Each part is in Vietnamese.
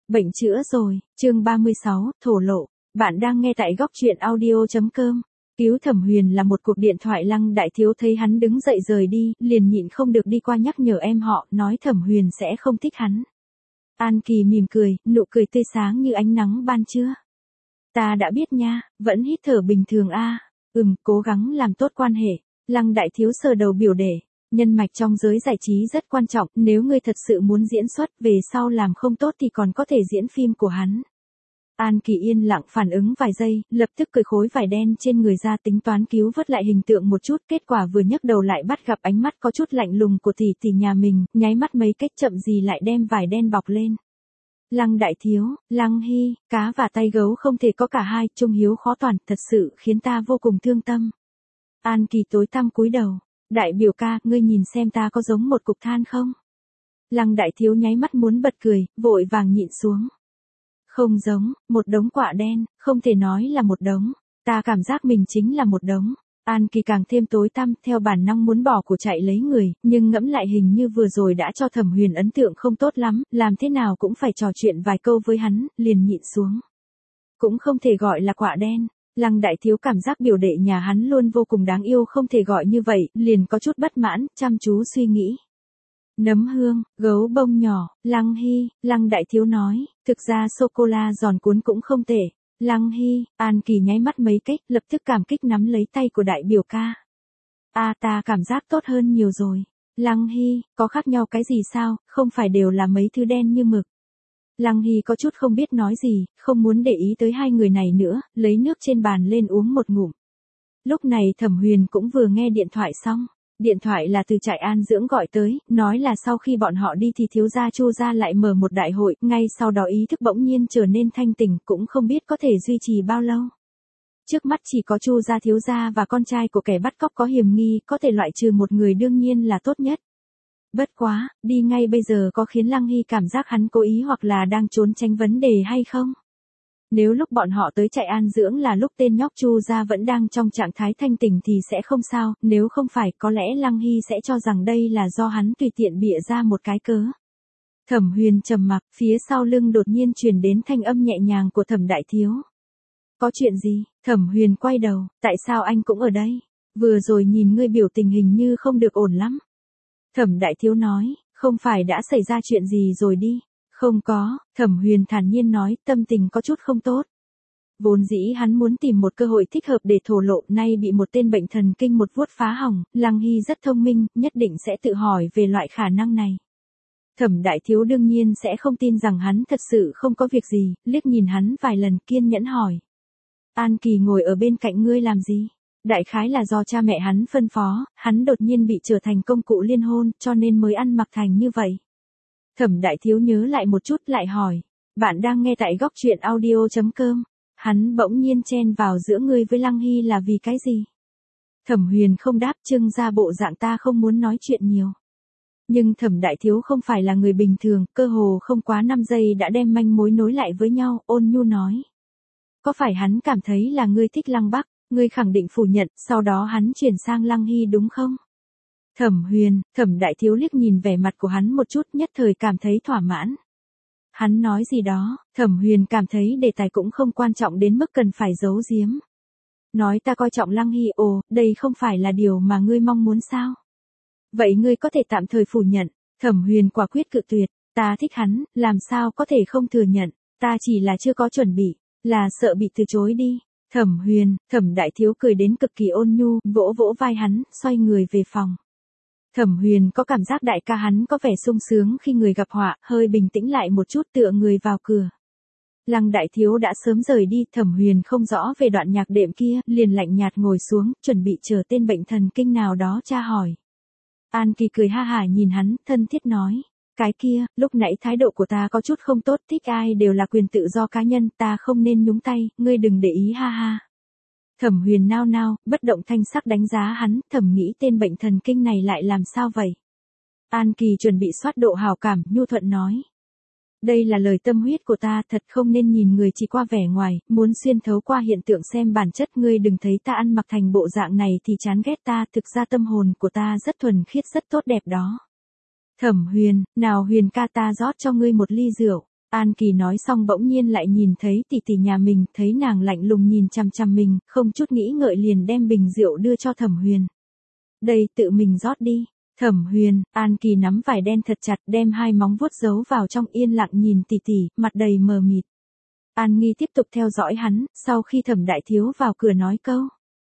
Bệnh chữa rồi, chương 36, thổ lộ. Bạn đang nghe tại góc truyện audio.com. Cứu Thẩm Huyền là một cuộc điện thoại. Lăng Đại Thiếu thấy hắn đứng dậy rời đi, liền nhịn không được đi qua nhắc nhở em họ, nói Thẩm Huyền sẽ không thích hắn. An Kỳ mỉm cười, nụ cười tươi sáng như ánh nắng ban trưa. Ta đã biết nha, vẫn hít thở bình thường a. Cố gắng làm tốt quan hệ. Lăng Đại Thiếu sờ đầu biểu đề. Nhân mạch trong giới giải trí rất quan trọng, nếu ngươi thật sự muốn diễn xuất, về sau làm không tốt thì còn có thể diễn phim của hắn. An Kỳ yên lặng phản ứng vài giây, lập tức cởi khối vải đen trên người ra tính toán cứu vớt lại hình tượng một chút, kết quả vừa nhấc đầu lại bắt gặp ánh mắt có chút lạnh lùng của tỷ tỷ nhà mình, nháy mắt mấy cách chậm gì lại đem vải đen bọc lên. Lăng Đại Thiếu, Lăng Hy, cá và tay gấu không thể có cả hai, trung hiếu khó toàn, thật sự khiến ta vô cùng thương tâm. An Kỳ tối tăm cúi đầu. Đại biểu ca, ngươi nhìn xem ta có giống một cục than không? Lăng Đại Thiếu nháy mắt muốn bật cười, vội vàng nhịn xuống. Không giống, một đống quạ đen, không thể nói là một đống. Ta cảm giác mình chính là một đống. An Kỳ càng thêm tối tăm, theo bản năng muốn bỏ của chạy lấy người, nhưng ngẫm lại hình như vừa rồi đã cho Thẩm Huyền ấn tượng không tốt lắm, làm thế nào cũng phải trò chuyện vài câu với hắn, liền nhịn xuống. Cũng không thể gọi là quạ đen. Lăng Đại Thiếu cảm giác biểu đệ nhà hắn luôn vô cùng đáng yêu, không thể gọi như vậy, liền có chút bất mãn, chăm chú suy nghĩ. Nấm hương, gấu bông nhỏ, Lăng Hy, Lăng Đại Thiếu nói, thực ra sô-cô-la giòn cuốn cũng không tệ. Lăng Hy, An Kỳ nháy mắt mấy cách, lập tức cảm kích nắm lấy tay của đại biểu ca. Ta cảm giác tốt hơn nhiều rồi. Lăng Hy, có khác nhau cái gì sao, không phải đều là mấy thứ đen như mực. Lăng Hy có chút không biết nói gì, không muốn để ý tới hai người này nữa, lấy nước trên bàn lên uống một ngụm. Lúc này Thẩm Huyền cũng vừa nghe điện thoại xong. Điện thoại là từ trại an dưỡng gọi tới, nói là sau khi bọn họ đi thì thiếu gia Chu gia lại mở một đại hội, ngay sau đó ý thức bỗng nhiên trở nên thanh tỉnh, cũng không biết có thể duy trì bao lâu. Trước mắt chỉ có Chu gia thiếu gia và con trai của kẻ bắt cóc có hiểm nghi, có thể loại trừ một người đương nhiên là tốt nhất. Bất quá, đi ngay bây giờ có khiến Lăng Hy cảm giác hắn cố ý hoặc là đang trốn tránh vấn đề hay không? Nếu lúc bọn họ tới trại an dưỡng là lúc tên nhóc Chu gia vẫn đang trong trạng thái thanh tỉnh thì sẽ không sao, nếu không phải có lẽ Lăng Hy sẽ cho rằng đây là do hắn tùy tiện bịa ra một cái cớ. Thẩm Huyền trầm mặc, phía sau lưng đột nhiên truyền đến thanh âm nhẹ nhàng của Thẩm Đại Thiếu. Có chuyện gì? Thẩm Huyền quay đầu, tại sao anh cũng ở đây? Vừa rồi nhìn ngươi biểu tình hình như không được ổn lắm. Thẩm Đại Thiếu nói, không phải đã xảy ra chuyện gì rồi đi. Không có, Thẩm Huyền thản nhiên nói, tâm tình có chút không tốt. Vốn dĩ hắn muốn tìm một cơ hội thích hợp để thổ lộ, nay bị một tên bệnh thần kinh một vuốt phá hỏng, Lăng Hy rất thông minh, nhất định sẽ tự hỏi về loại khả năng này. Thẩm Đại Thiếu đương nhiên sẽ không tin rằng hắn thật sự không có việc gì, liếc nhìn hắn vài lần kiên nhẫn hỏi. An Kỳ ngồi ở bên cạnh ngươi làm gì? Đại khái là do cha mẹ hắn phân phó, hắn đột nhiên bị trở thành công cụ liên hôn, cho nên mới ăn mặc thành như vậy. Thẩm Đại Thiếu nhớ lại một chút lại hỏi, bạn đang nghe tại góc truyện audio.com, hắn bỗng nhiên chen vào giữa ngươi với Lăng Hy là vì cái gì? Thẩm Huyền không đáp, trưng ra bộ dạng ta không muốn nói chuyện nhiều. Nhưng Thẩm Đại Thiếu không phải là người bình thường, cơ hồ không quá 5 giây đã đem manh mối nối lại với nhau, ôn nhu nói. Có phải hắn cảm thấy là ngươi thích Lăng Bắc, ngươi khẳng định phủ nhận, sau đó hắn chuyển sang Lăng Hy đúng không? Thẩm Huyền, Thẩm Đại Thiếu liếc nhìn vẻ mặt của hắn một chút, nhất thời cảm thấy thỏa mãn. Hắn nói gì đó, Thẩm Huyền cảm thấy đề tài cũng không quan trọng đến mức cần phải giấu giếm. Nói ta coi trọng Lăng Hy, đây không phải là điều mà ngươi mong muốn sao? Vậy ngươi có thể tạm thời phủ nhận. Thẩm Huyền quả quyết cự tuyệt, ta thích hắn, làm sao có thể không thừa nhận, ta chỉ là chưa có chuẩn bị, là sợ bị từ chối đi. Thẩm Huyền, Thẩm Đại Thiếu cười đến cực kỳ ôn nhu, vỗ vỗ vai hắn, xoay người về phòng. Thẩm Huyền có cảm giác đại ca hắn có vẻ sung sướng khi người gặp họa, hơi bình tĩnh lại một chút tựa người vào cửa. Lăng Đại Thiếu đã sớm rời đi, Thẩm Huyền không rõ về đoạn nhạc đệm kia, liền lạnh nhạt ngồi xuống, chuẩn bị chờ tên bệnh thần kinh nào đó tra hỏi. An Kỳ cười ha hả nhìn hắn, thân thiết nói, cái kia, lúc nãy thái độ của ta có chút không tốt, thích ai đều là quyền tự do cá nhân, ta không nên nhúng tay, ngươi đừng để ý ha ha. Thẩm Huyền nao nao, bất động thanh sắc đánh giá hắn, thầm nghĩ tên bệnh thần kinh này lại làm sao vậy? An Kỳ chuẩn bị soát độ hào cảm, nhu thuận nói. Đây là lời tâm huyết của ta, thật không nên nhìn người chỉ qua vẻ ngoài, muốn xuyên thấu qua hiện tượng xem bản chất, ngươi đừng thấy ta ăn mặc thành bộ dạng này thì chán ghét ta, thực ra tâm hồn của ta rất thuần khiết rất tốt đẹp đó. Thẩm Huyền, nào Huyền ca ta rót cho ngươi một ly rượu. An Kỳ nói xong bỗng nhiên lại nhìn thấy tỷ tỷ nhà mình, thấy nàng lạnh lùng nhìn chằm chằm mình, không chút nghĩ ngợi liền đem bình rượu đưa cho Thẩm Huyền. Đây, tự mình rót đi. Thẩm Huyền, An Kỳ nắm vải đen thật chặt, đem hai móng vuốt giấu vào trong, yên lặng nhìn tỷ tỷ, mặt đầy mờ mịt. An Nghi tiếp tục theo dõi hắn, sau khi Thẩm đại thiếu vào cửa nói câu.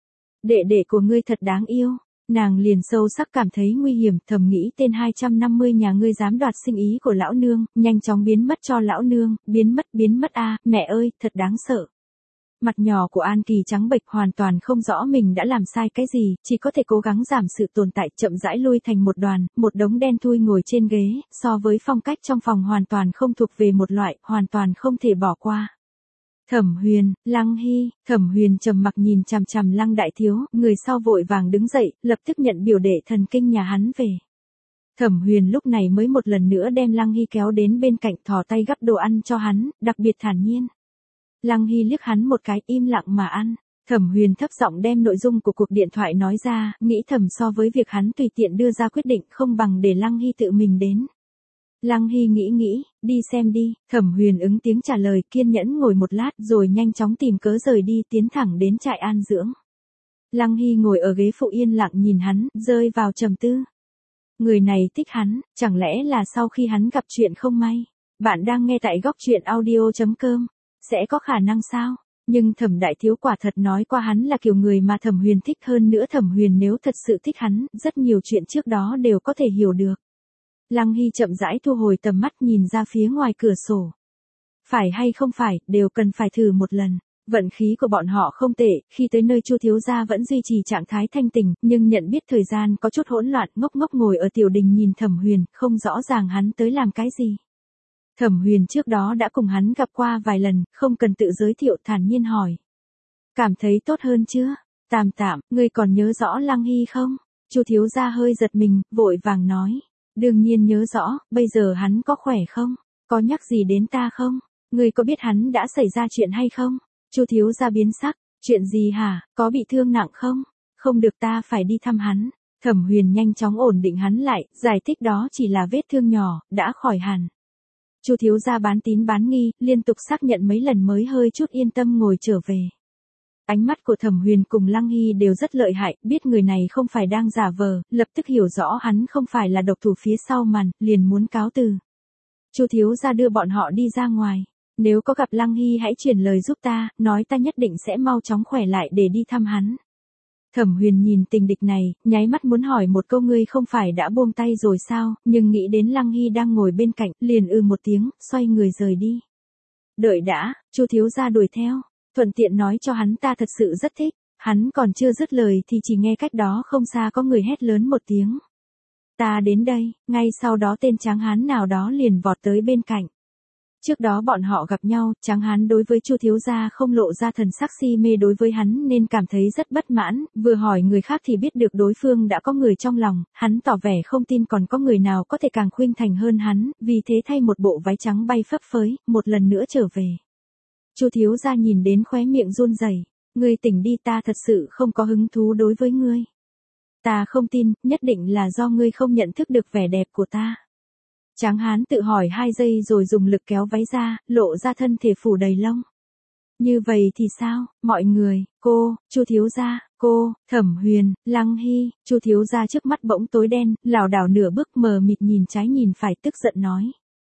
Đệ đệ của ngươi thật đáng yêu. Nàng liền sâu sắc cảm thấy nguy hiểm, thầm nghĩ tên 250 nhà ngươi dám đoạt sinh ý của lão nương, nhanh chóng biến mất cho lão nương, biến mất a, mẹ ơi, thật đáng sợ. Mặt nhỏ của An Kỳ trắng bệch, hoàn toàn không rõ mình đã làm sai cái gì, chỉ có thể cố gắng giảm sự tồn tại, chậm rãi lui thành một đoàn, một đống đen thui ngồi trên ghế, so với phong cách trong phòng hoàn toàn không thuộc về một loại, hoàn toàn không thể bỏ qua. Thẩm Huyền, Lăng Hy, Thẩm Huyền trầm mặc nhìn chằm chằm Lăng đại thiếu, người sau vội vàng đứng dậy, lập tức nhận biểu đệ thần kinh nhà hắn về. Thẩm Huyền lúc này mới một lần nữa đem Lăng Hy kéo đến bên cạnh, thò tay gắp đồ ăn cho hắn, đặc biệt thản nhiên. Lăng Hy liếc hắn một cái, im lặng mà ăn. Thẩm Huyền thấp giọng đem nội dung của cuộc điện thoại nói ra, nghĩ thầm so với việc hắn tùy tiện đưa ra quyết định không bằng để Lăng Hy tự mình đến. Lăng Hy nghĩ, đi xem đi, Thẩm Huyền ứng tiếng trả lời, kiên nhẫn ngồi một lát rồi nhanh chóng tìm cớ rời đi, tiến thẳng đến trại an dưỡng. Lăng Hy ngồi ở ghế phụ yên lặng nhìn hắn, rơi vào trầm tư. Người này thích hắn, chẳng lẽ là sau khi hắn gặp chuyện không may. Bạn đang nghe tại góc truyện audio.com. Sẽ có khả năng sao? Nhưng Thẩm đại thiếu quả thật nói qua hắn là kiểu người mà Thẩm Huyền thích, hơn nữa Thẩm Huyền nếu thật sự thích hắn, rất nhiều chuyện trước đó đều có thể hiểu được. Lăng Hy chậm rãi thu hồi tầm mắt nhìn ra phía ngoài cửa sổ. Phải hay không phải, đều cần phải thử một lần. Vận khí của bọn họ không tệ, khi tới nơi Chu thiếu gia vẫn duy trì trạng thái thanh tỉnh, nhưng nhận biết thời gian có chút hỗn loạn, ngốc ngốc ngồi ở tiểu đình nhìn Thẩm Huyền, không rõ ràng hắn tới làm cái gì. Thẩm Huyền trước đó đã cùng hắn gặp qua vài lần, không cần tự giới thiệu, thản nhiên hỏi. Cảm thấy tốt hơn chưa? Tạm tạm, ngươi còn nhớ rõ Lăng Hy không? Chu thiếu gia hơi giật mình, vội vàng nói. Đương nhiên nhớ rõ, bây giờ hắn có khỏe không? Có nhắc gì đến ta không? Ngươi có biết hắn đã xảy ra chuyện hay không? Chu thiếu gia biến sắc, chuyện gì hả, có bị thương nặng không? Không được, ta phải đi thăm hắn. Thẩm Huyền nhanh chóng ổn định hắn lại, giải thích đó chỉ là vết thương nhỏ, đã khỏi hẳn. Chu thiếu gia bán tín bán nghi, liên tục xác nhận mấy lần mới hơi chút yên tâm ngồi trở về. Ánh mắt của Thẩm Huyền cùng Lăng Hy đều rất lợi hại, biết người này không phải đang giả vờ, lập tức hiểu rõ hắn không phải là độc thủ phía sau màn, liền muốn cáo từ. Chu thiếu gia đưa bọn họ đi ra ngoài. Nếu có gặp Lăng Hy hãy truyền lời giúp ta, nói ta nhất định sẽ mau chóng khỏe lại để đi thăm hắn. Thẩm Huyền nhìn tình địch này, nháy mắt muốn hỏi một câu, ngươi không phải đã buông tay rồi sao, nhưng nghĩ đến Lăng Hy đang ngồi bên cạnh, liền một tiếng, xoay người rời đi. Đợi đã, Chu thiếu gia đuổi theo, thuận tiện nói cho hắn ta thật sự rất thích. Hắn còn chưa dứt lời thì chỉ nghe cách đó không xa có người hét lớn một tiếng. Ta đến đây, ngay sau đó tên tráng hán nào đó liền vọt tới bên cạnh. Trước đó bọn họ gặp nhau, tráng hán đối với Chu thiếu gia không lộ ra thần sắc si mê đối với hắn nên cảm thấy rất bất mãn, vừa hỏi người khác thì biết được đối phương đã có người trong lòng, hắn tỏ vẻ không tin còn có người nào có thể càng khuynh thành hơn hắn, vì thế thay một bộ váy trắng bay phấp phới, một lần nữa trở về. Chu thiếu gia nhìn đến khóe miệng run rẩy, ngươi tỉnh đi, ta thật sự không có hứng thú đối với ngươi. Ta không tin, nhất định là do ngươi không nhận thức được vẻ đẹp của ta. Tráng hán tự hỏi 2 giây rồi dùng lực kéo váy ra, lộ ra thân thể phủ đầy lông. Như vậy thì sao, mọi người, cô, Chu thiếu gia, cô, Thẩm Huyền, Lăng Hy, Chu thiếu gia trước mắt bỗng tối đen, lảo đảo nửa bước mờ mịt nhìn trái nhìn phải, tức giận nói.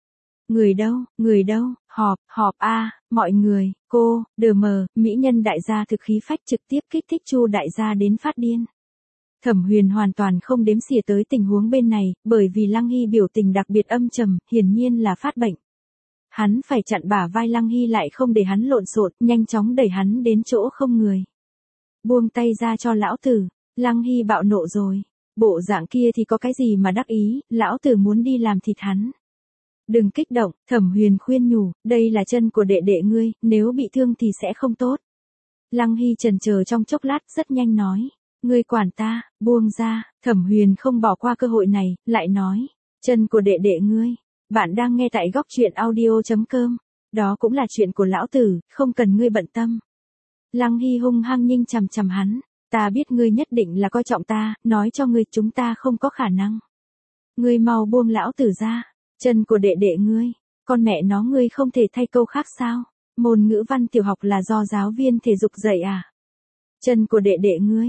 Người đâu, họp a, mọi người, cô, đờ mờ, mỹ nhân đại gia thực khí phách trực tiếp kích thích Chu đại gia đến phát điên. Thẩm Huyền hoàn toàn không đếm xỉa tới tình huống bên này, bởi vì Lăng Hy biểu tình đặc biệt âm trầm, hiển nhiên là phát bệnh. Hắn phải chặn bả vai Lăng Hy lại không để hắn lộn xộn, nhanh chóng đẩy hắn đến chỗ không người. Buông tay ra cho lão tử, Lăng Hy bạo nộ rồi. Bộ dạng kia thì có cái gì mà đắc ý, lão tử muốn đi làm thịt hắn. Đừng kích động, Thẩm Huyền khuyên nhủ, đây là chân của đệ đệ ngươi, nếu bị thương thì sẽ không tốt. Lăng Hy chần chờ trong chốc lát, rất nhanh nói. Ngươi quản ta, buông ra, Thẩm Huyền không bỏ qua cơ hội này, lại nói, chân của đệ đệ ngươi. Bạn đang nghe tại góc truyện audio.com, đó cũng là chuyện của lão tử, không cần ngươi bận tâm. Lăng Hy hung hăng nhìn chằm chằm hắn, ta biết ngươi nhất định là coi trọng ta, nói cho ngươi chúng ta không có khả năng. Ngươi mau buông lão tử ra, chân của đệ đệ ngươi. Con mẹ nó ngươi không thể thay câu khác sao? Môn ngữ văn tiểu học là do giáo viên thể dục dạy à? Chân của đệ đệ ngươi.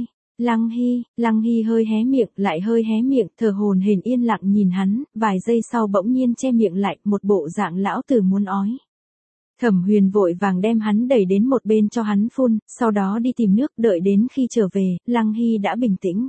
Lăng Hy hơi hé miệng, lại hơi hé miệng, thở hổn hển yên lặng nhìn hắn, vài giây sau bỗng nhiên che miệng lại, một bộ dạng lão tử muốn ói. Thẩm Huyền vội vàng đem hắn đẩy đến một bên cho hắn phun, sau đó đi tìm nước, đợi đến khi trở về, Lăng Hy đã bình tĩnh.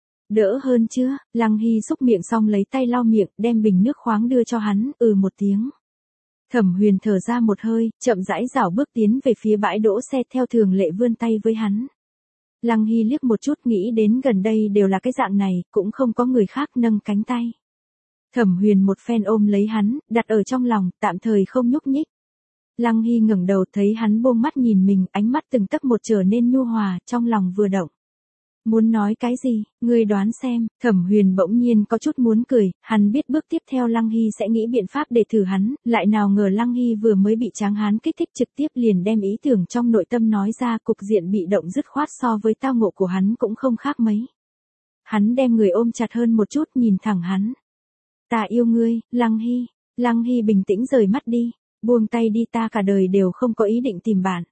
Đỡ hơn chưa? Lăng Hy xúc miệng xong lấy tay lau miệng, đem bình nước khoáng đưa cho hắn, một tiếng. Thẩm Huyền thở ra một hơi, chậm rãi rảo bước tiến về phía bãi đỗ xe theo thường lệ vươn tay với hắn. Lăng Hy liếc một chút nghĩ đến gần đây đều là cái dạng này, cũng không có người khác nâng cánh tay. Thẩm Huyền một phen ôm lấy hắn, đặt ở trong lòng, tạm thời không nhúc nhích. Lăng Hy ngẩng đầu thấy hắn buông mắt nhìn mình, ánh mắt từng tấc một trở nên nhu hòa, trong lòng vừa động. Muốn nói cái gì, ngươi đoán xem. Thẩm Huyền bỗng nhiên có chút muốn cười, hắn biết bước tiếp theo Lăng Hy sẽ nghĩ biện pháp để thử hắn, lại nào ngờ Lăng Hy vừa mới bị Tráng Hán kích thích trực tiếp liền đem ý tưởng trong nội tâm nói ra, cục diện bị động dứt khoát so với tao ngộ của hắn cũng không khác mấy. Hắn đem người ôm chặt hơn một chút nhìn thẳng hắn. Ta yêu ngươi, Lăng Hy. Lăng Hy bình tĩnh rời mắt đi, buông tay đi, ta cả đời đều không có ý định tìm bạn.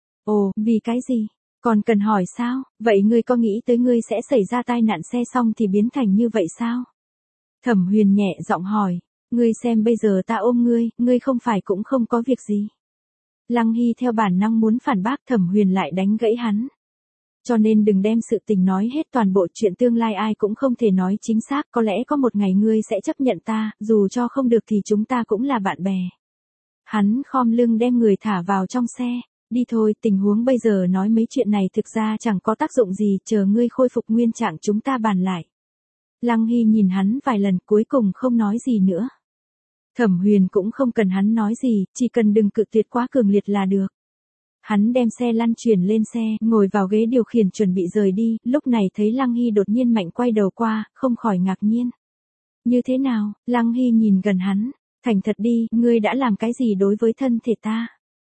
Ồ, vì cái gì? Còn cần hỏi sao? Vậy ngươi có nghĩ tới ngươi sẽ xảy ra tai nạn xe xong thì biến thành như vậy sao? Thẩm Huyền nhẹ giọng hỏi, ngươi xem bây giờ ta ôm ngươi không phải cũng không có việc gì. Lăng Hy theo bản năng muốn phản bác, Thẩm Huyền lại đánh gãy hắn. Cho nên đừng đem sự tình nói hết toàn bộ, chuyện tương lai ai cũng không thể nói chính xác, có lẽ có một ngày ngươi sẽ chấp nhận ta, dù cho không được thì chúng ta cũng là bạn bè. Hắn khom lưng đem người thả vào trong xe. Đi thôi, tình huống bây giờ nói mấy chuyện này thực ra chẳng có tác dụng gì, chờ ngươi khôi phục nguyên trạng chúng ta bàn lại. Lăng Hy nhìn hắn vài lần cuối cùng không nói gì nữa. Thẩm Huyền cũng không cần hắn nói gì, chỉ cần đừng cự tuyệt quá cường liệt là được. Hắn đem xe lăn chuyển lên xe, ngồi vào ghế điều khiển chuẩn bị rời đi, lúc này thấy Lăng Hy đột nhiên mạnh quay đầu qua, không khỏi ngạc nhiên. Như thế nào? Lăng Hy nhìn gần hắn, thành thật đi, ngươi đã làm cái gì đối với thân thể ta?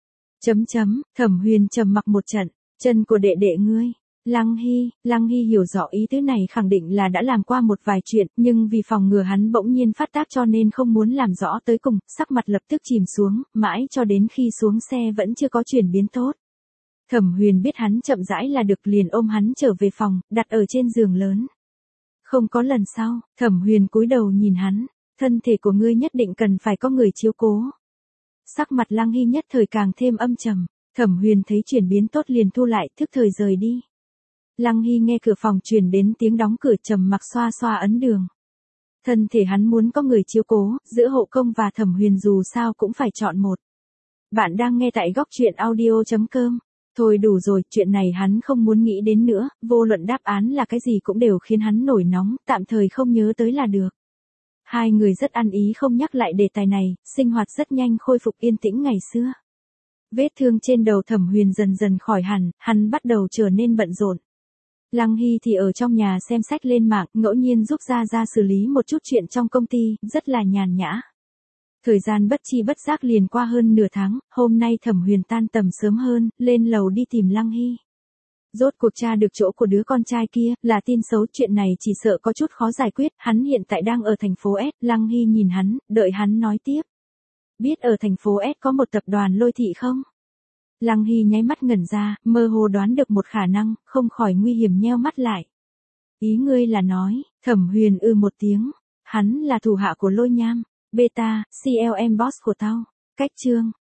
Thẩm Huyền trầm mặc một trận, chân của đệ đệ ngươi. Lăng Hy hiểu rõ ý tứ này khẳng định là đã làm qua một vài chuyện, nhưng vì phòng ngừa hắn bỗng nhiên phát tác cho nên không muốn làm rõ tới cùng, sắc mặt lập tức chìm xuống, mãi cho đến khi xuống xe vẫn chưa có chuyển biến tốt. Thẩm Huyền biết hắn chậm rãi là được liền ôm hắn trở về phòng, đặt ở trên giường lớn. Không có lần sau, Thẩm Huyền cúi đầu nhìn hắn, thân thể của ngươi nhất định cần phải có người chiếu cố. Sắc mặt Lăng Hy nhất thời càng thêm âm trầm, Thẩm Huyền thấy chuyển biến tốt liền thu lại, thức thời rời đi. Lăng Hy nghe cửa phòng truyền đến tiếng đóng cửa, trầm mặc xoa xoa ấn đường. Thân thể hắn muốn có người chiếu cố, giữa Hộ Công và Thẩm Huyền dù sao cũng phải chọn một. Bạn đang nghe tại góc truyện audio.com. Thôi đủ rồi, chuyện này hắn không muốn nghĩ đến nữa, vô luận đáp án là cái gì cũng đều khiến hắn nổi nóng, tạm thời không nhớ tới là được. Hai người rất ăn ý không nhắc lại đề tài này, sinh hoạt rất nhanh khôi phục yên tĩnh ngày xưa. Vết thương trên đầu Thẩm Huyền dần dần khỏi hẳn, hắn bắt đầu trở nên bận rộn. Lăng Hy thì ở trong nhà xem sách lên mạng, ngẫu nhiên giúp ra xử lý một chút chuyện trong công ty, rất là nhàn nhã. Thời gian bất chi bất giác liền qua hơn nửa tháng, hôm nay Thẩm Huyền tan tầm sớm hơn, lên lầu đi tìm Lăng Hy. Rốt cuộc tra được chỗ của đứa con trai kia, là tin xấu, chuyện này chỉ sợ có chút khó giải quyết, hắn hiện tại đang ở thành phố S, Lăng Hy nhìn hắn, đợi hắn nói tiếp. Biết ở thành phố S có một tập đoàn Lôi Thị không? Lăng Hy nháy mắt ngẩn ra, mơ hồ đoán được một khả năng, không khỏi nguy hiểm nheo mắt lại. Ý ngươi là nói, Thẩm Huyền một tiếng, hắn là thủ hạ của Lôi Nham, beta, CLM boss của tao, cách chương.